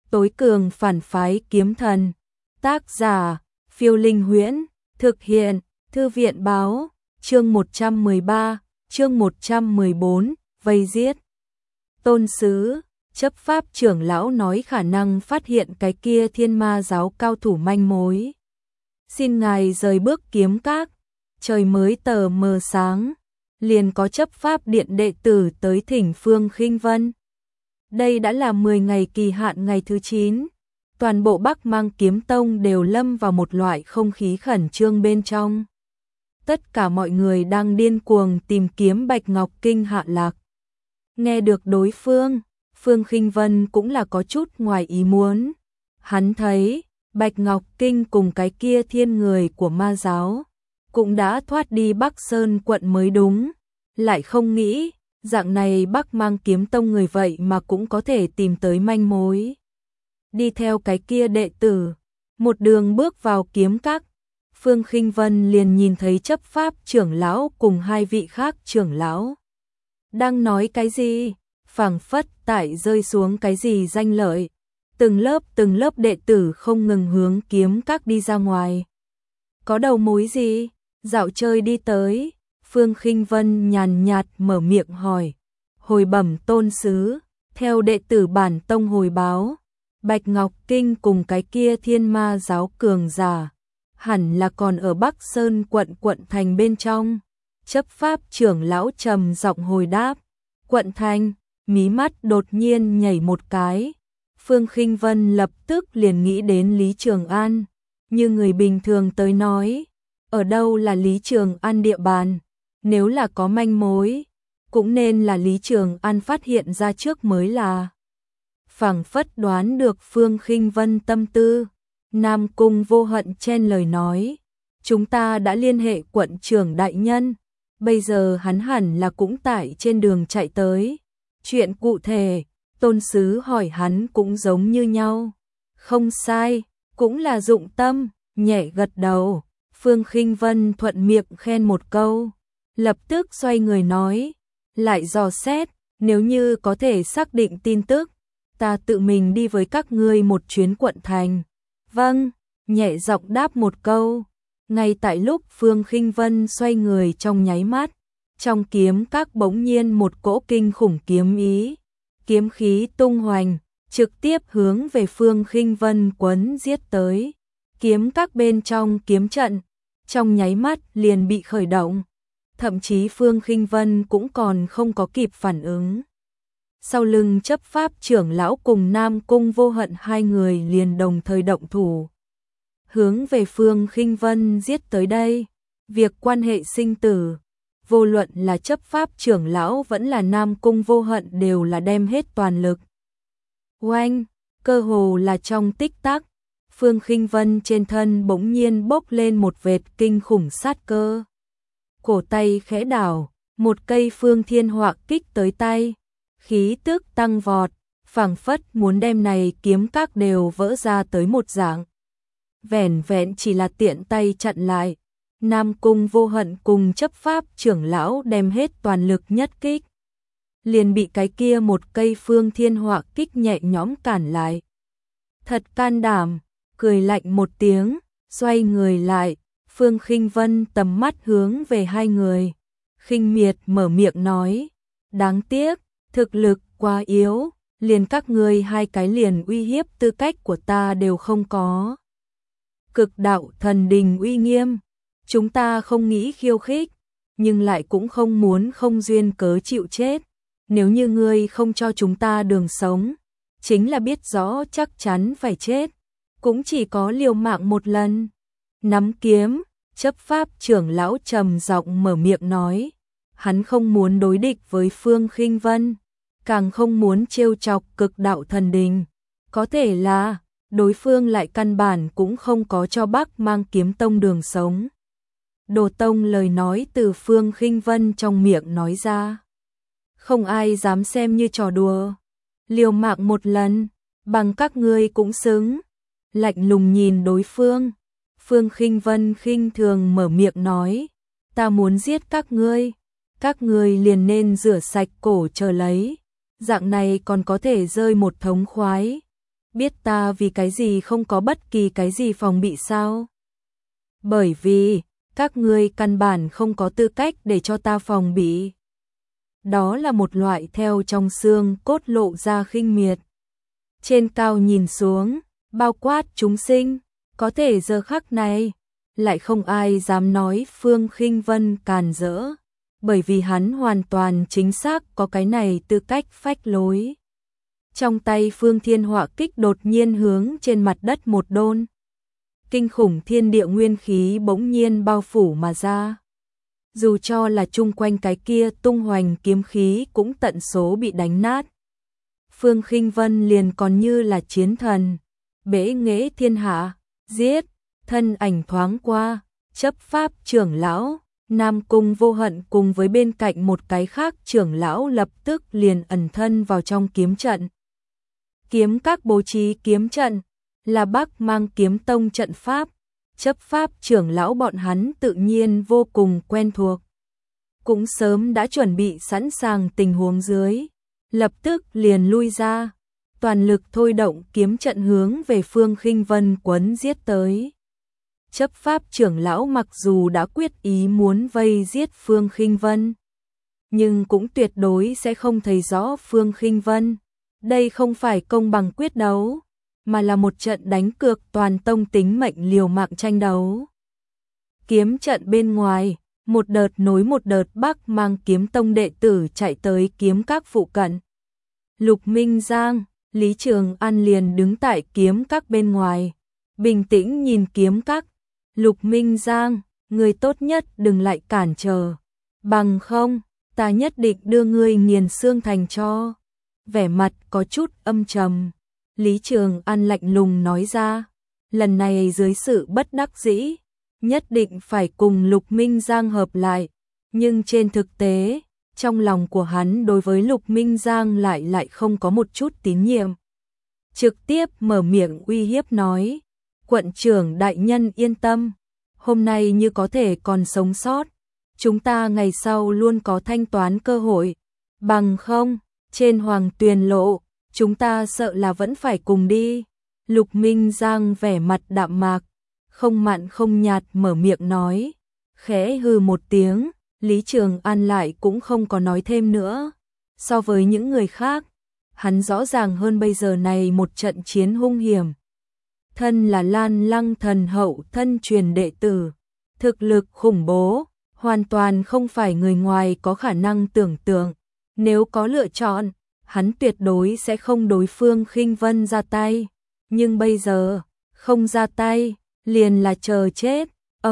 tối cường phản phái kiếm thần. Tác giả, Phiêu Linh Huyễn, thực hiện, Thư viện báo, chương 113, chương 114, vây giết. Tôn sứ, chấp pháp trưởng lão nói khả năng phát hiện cái kia Thiên Ma giáo cao thủ manh mối. Xin ngài rời bước kiếm các, trời mới tờ mờ sáng, liền có chấp pháp điện đệ tử tới thỉnh Phương Khinh Vân. Đây đã là 10 ngày kỳ hạn ngày thứ 9, toàn bộ Bắc Mang Kiếm Tông đều lâm vào một loại không khí khẩn trương bên trong. Tất cả mọi người đang điên cuồng tìm kiếm Bạch Ngọc Kinh hạ lạc. Nghe được đối phương, Phương Khinh Vân cũng là có chút ngoài ý muốn. Hắn thấy, Bạch Ngọc Kinh cùng cái kia thiên người của ma giáo, cũng đã thoát đi Bắc Sơn quận mới đúng. Lại không nghĩ, dạng này Bắc Mang Kiếm Tông người vậy mà cũng có thể tìm tới manh mối. Đi theo cái kia đệ tử, một đường bước vào kiếm các, Phương Khinh Vân liền nhìn thấy chấp pháp trưởng lão cùng hai vị khác trưởng lão. Đang nói cái gì? Phảng phất tại rơi xuống cái gì danh lợi. Từng lớp đệ tử không ngừng hướng kiếm các đi ra ngoài. Có đầu mối gì? Dạo chơi đi tới. Phương Khinh Vân nhàn nhạt mở miệng hỏi. Hồi bẩm tôn sứ, theo đệ tử bản tông hồi báo, Bạch Ngọc Kinh cùng cái kia Thiên Ma giáo cường giả, hẳn là còn ở Bắc Sơn quận thành bên trong. Chấp pháp trưởng lão trầm giọng hồi đáp. Quận thành, mí mắt đột nhiên nhảy một cái. Phương Khinh Vân lập tức liền nghĩ đến Lý Trường An. Như người bình thường tới nói, ở đâu là Lý Trường An địa bàn? Nếu là có manh mối, cũng nên là Lý Trường An phát hiện ra trước mới là. Phảng phất đoán được Phương Khinh Vân tâm tư, Nam Cung Vô Hận chen lời nói. Chúng ta đã liên hệ quận trưởng đại nhân, bây giờ hắn hẳn là cũng tại trên đường chạy tới. Chuyện cụ thể, tôn sứ hỏi hắn cũng giống như nhau. Không sai, cũng là dụng tâm, nhẹ gật đầu. Phương Khinh Vân thuận miệng khen một câu, lập tức xoay người nói, lại dò xét, nếu như có thể xác định tin tức, ta tự mình đi với các ngươi một chuyến quận thành. Vâng, nhẹ giọng đáp một câu. Ngay tại lúc Phương Khinh Vân xoay người trong nháy mắt, trong kiếm các bỗng nhiên một cỗ kinh khủng kiếm ý, kiếm khí tung hoành, trực tiếp hướng về Phương Khinh Vân quấn giết tới. Kiếm các bên trong kiếm trận, trong nháy mắt liền bị khởi động, thậm chí Phương Khinh Vân cũng còn không có kịp phản ứng. Sau lưng chấp pháp trưởng lão cùng Nam Cung Vô Hận hai người liền đồng thời động thủ, hướng về Phương Khinh Vân giết tới đây. Việc quan hệ sinh tử, vô luận là chấp pháp trưởng lão vẫn là Nam Cung Vô Hận đều là đem hết toàn lực. Oanh, cơ hồ là trong tích tắc, Phương Khinh Vân trên thân bỗng nhiên bốc lên một vệt kinh khủng sát cơ. Cổ tay khẽ đảo, một cây Phương Thiên Họa kích tới tay, khí tức tăng vọt, phảng phất muốn đem này kiếm các đều vỡ ra tới một dạng. Vẻn vẹn chỉ là tiện tay chặn lại, Nam Cung Vô Hận cùng chấp pháp trưởng lão đem hết toàn lực nhất kích, liền bị cái kia một cây Phương Thiên Họa kích nhẹ nhõm cản lại. Thật can đảm, cười lạnh một tiếng, xoay người lại, Phương Khinh Vân tầm mắt hướng về hai người, khinh miệt mở miệng nói, đáng tiếc, thực lực quá yếu, liền các ngươi hai cái liền uy hiếp tư cách của ta đều không có. Cực đạo thần đình uy nghiêm, chúng ta không nghĩ khiêu khích, nhưng lại cũng không muốn không duyên cớ chịu chết. Nếu như ngươi không cho chúng ta đường sống, chính là biết rõ chắc chắn phải chết, cũng chỉ có liều mạng một lần. Nắm kiếm, chấp pháp trưởng lão trầm giọng mở miệng nói, hắn không muốn đối địch với Phương Khinh Vân, càng không muốn trêu chọc cực đạo thần đình. Có thể là đối phương lại căn bản cũng không có cho Bắc Mang Kiếm Tông đường sống. Đồ tông lời nói từ Phương Khinh Vân trong miệng nói ra, không ai dám xem như trò đùa. Liều mạng một lần, bằng các ngươi cũng xứng. Lạnh lùng nhìn đối phương, Phương Khinh Vân khinh thường mở miệng nói, ta muốn giết các ngươi liền nên rửa sạch cổ chờ lấy, dạng này còn có thể rơi một thống khoái. biết ta vì cái gì không có bất kỳ cái gì phòng bị sao? Bởi vì, các ngươi căn bản không có tư cách để cho ta phòng bị. Đó là một loại theo trong xương cốt lộ ra khinh miệt. Trên cao nhìn xuống, bao quát chúng sinh, có thể giờ khắc này, lại không ai dám nói Phương Khinh Vân càn rỡ, bởi vì hắn hoàn toàn chính xác có cái này tư cách phách lối. Trong tay Phương Thiên Họa kích đột nhiên hướng trên mặt đất một đôn. Kinh khủng thiên địa nguyên khí bỗng nhiên bao phủ mà ra. Dù cho là chung quanh cái kia tung hoành kiếm khí cũng tận số bị đánh nát. Phương Khinh Vân liền còn như là chiến thần, bẽ nghễ thiên hạ, giết, thân ảnh thoáng qua, chấp pháp trưởng lão, Nam Cung Vô Hận cùng với bên cạnh một cái khác trưởng lão lập tức liền ẩn thân vào trong kiếm trận. Kiếm các bố trí kiếm trận là Bắc Mang Kiếm Tông trận pháp, chấp pháp trưởng lão bọn hắn tự nhiên vô cùng quen thuộc. Cũng sớm đã chuẩn bị sẵn sàng tình huống dưới, lập tức liền lui ra, toàn lực thôi động kiếm trận hướng về Phương Khinh Vân quấn giết tới. Chấp pháp trưởng lão mặc dù đã quyết ý muốn vây giết Phương Khinh Vân, nhưng cũng tuyệt đối sẽ không thấy rõ Phương Khinh Vân. Đây không phải công bằng quyết đấu, mà là một trận đánh cược toàn tông tính mệnh liều mạng tranh đấu. Kiếm trận bên ngoài, một đợt nối một đợt Bắc Mang Kiếm Tông đệ tử chạy tới kiếm các phụ cận. Lục Minh Giang, Lý Trường An liền đứng tại kiếm các bên ngoài, bình tĩnh nhìn kiếm các. Lục Minh Giang, người tốt nhất đừng lại cản trở, bằng không, ta nhất định đưa ngươi nghiền xương thành tro. Vẻ mặt có chút âm trầm, Lý Trường An lạnh lùng nói ra, lần này dưới sự bất đắc dĩ, nhất định phải cùng Lục Minh Giang hợp lại, nhưng trên thực tế, trong lòng của hắn đối với Lục Minh Giang lại không có một chút tín nhiệm. Trực tiếp mở miệng uy hiếp nói, quận trưởng đại nhân yên tâm, hôm nay như có thể còn sống sót, chúng ta ngày sau luôn có thanh toán cơ hội, bằng không, trên Hoàng Tuyền Lộ, chúng ta sợ là vẫn phải cùng đi. Lục Minh Giang vẻ mặt đạm mạc, không mặn không nhạt mở miệng nói, khẽ hừ một tiếng, Lý Trường An lại cũng không có nói thêm nữa. So với những người khác, hắn rõ ràng hơn bây giờ này một trận chiến hung hiểm. Thân là Lan Lăng thần hậu thân truyền đệ tử, thực lực khủng bố, hoàn toàn không phải người ngoài có khả năng tưởng tượng. Nếu có lựa chọn, hắn tuyệt đối sẽ không đối Phương Khinh Vân ra tay. Nhưng bây giờ, không ra tay, liền là chờ chết.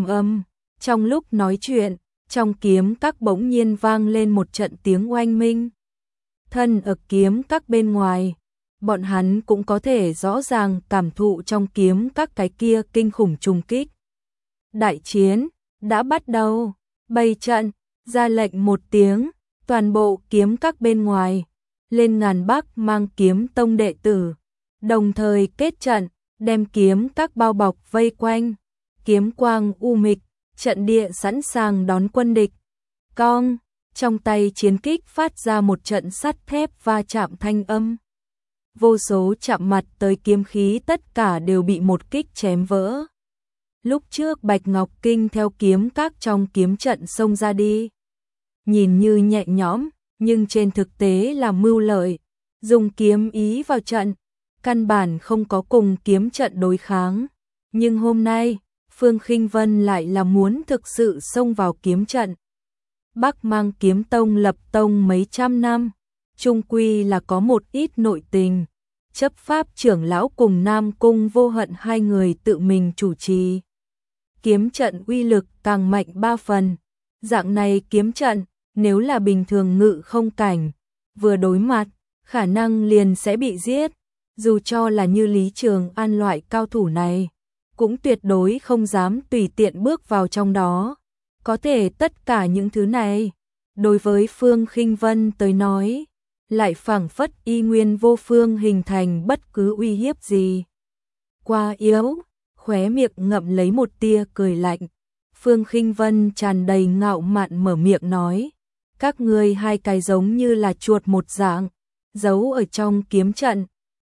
Trong lúc nói chuyện, trong kiếm các bỗng nhiên vang lên một trận tiếng oanh minh. Thân ở kiếm các bên ngoài, bọn hắn cũng có thể rõ ràng cảm thụ trong kiếm các cái kia kinh khủng trùng kích. Đại chiến đã bắt đầu, bày trận, ra lệnh một tiếng, toàn bộ kiếm các bên ngoài, lên ngàn Bắc Mang Kiếm Tông đệ tử, đồng thời kết trận, đem kiếm các bao bọc vây quanh, kiếm quang u mịch, trận địa sẵn sàng đón quân địch. Cong, trong tay chiến kích phát ra một trận sắt thép va chạm thanh âm. Vô số chạm mặt tới kiếm khí tất cả đều bị một kích chém vỡ. Lúc trước Bạch Ngọc Kinh theo kiếm các trong kiếm trận xông ra đi, nhìn như nhẹ nhõm, nhưng trên thực tế là mưu lợi, dùng kiếm ý vào trận, căn bản không có cùng kiếm trận đối kháng. Nhưng hôm nay, Phương Khinh Vân lại là muốn thực sự xông vào kiếm trận. Bắc Mang Kiếm Tông lập tông mấy trăm năm, chung quy là có một ít nội tình. Chấp pháp trưởng lão cùng Nam Cung Vô Hận hai người tự mình chủ trì. Kiếm trận uy lực càng mạnh 3 phần. Dạng này kiếm trận, nếu là bình thường ngự không cảnh, vừa đối mặt, khả năng liền sẽ bị giết. Dù cho là như Lý Trường An loại cao thủ này, cũng tuyệt đối không dám tùy tiện bước vào trong đó. Có thể tất cả những thứ này, đối với Phương Khinh Vân tới nói, lại phảng phất y nguyên vô phương hình thành bất cứ uy hiếp gì. Quá yếu, khóe miệng ngậm lấy một tia cười lạnh. Phương Khinh Vân tràn đầy ngạo mạn mở miệng nói, các ngươi hai cái giống như là chuột một dạng, giấu ở trong kiếm trận,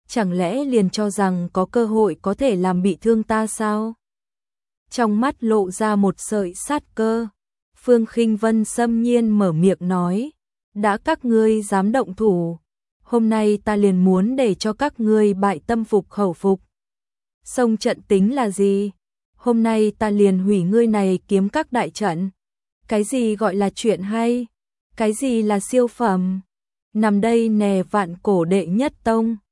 chẳng lẽ liền cho rằng có cơ hội có thể làm bị thương ta sao? Trong mắt lộ ra một sợi sát cơ, Phương Khinh Vân xâm nhiên mở miệng nói, đã các ngươi dám động thủ, hôm nay ta liền muốn để cho các ngươi bại tâm phục khẩu phục. Xông trận tính là gì? Hôm nay ta liền hủy ngươi này kiếm các đại trận. Cái gì gọi là chuyện hay? Cái gì là siêu phẩm? Nằm đây nè vạn cổ đệ nhất tông.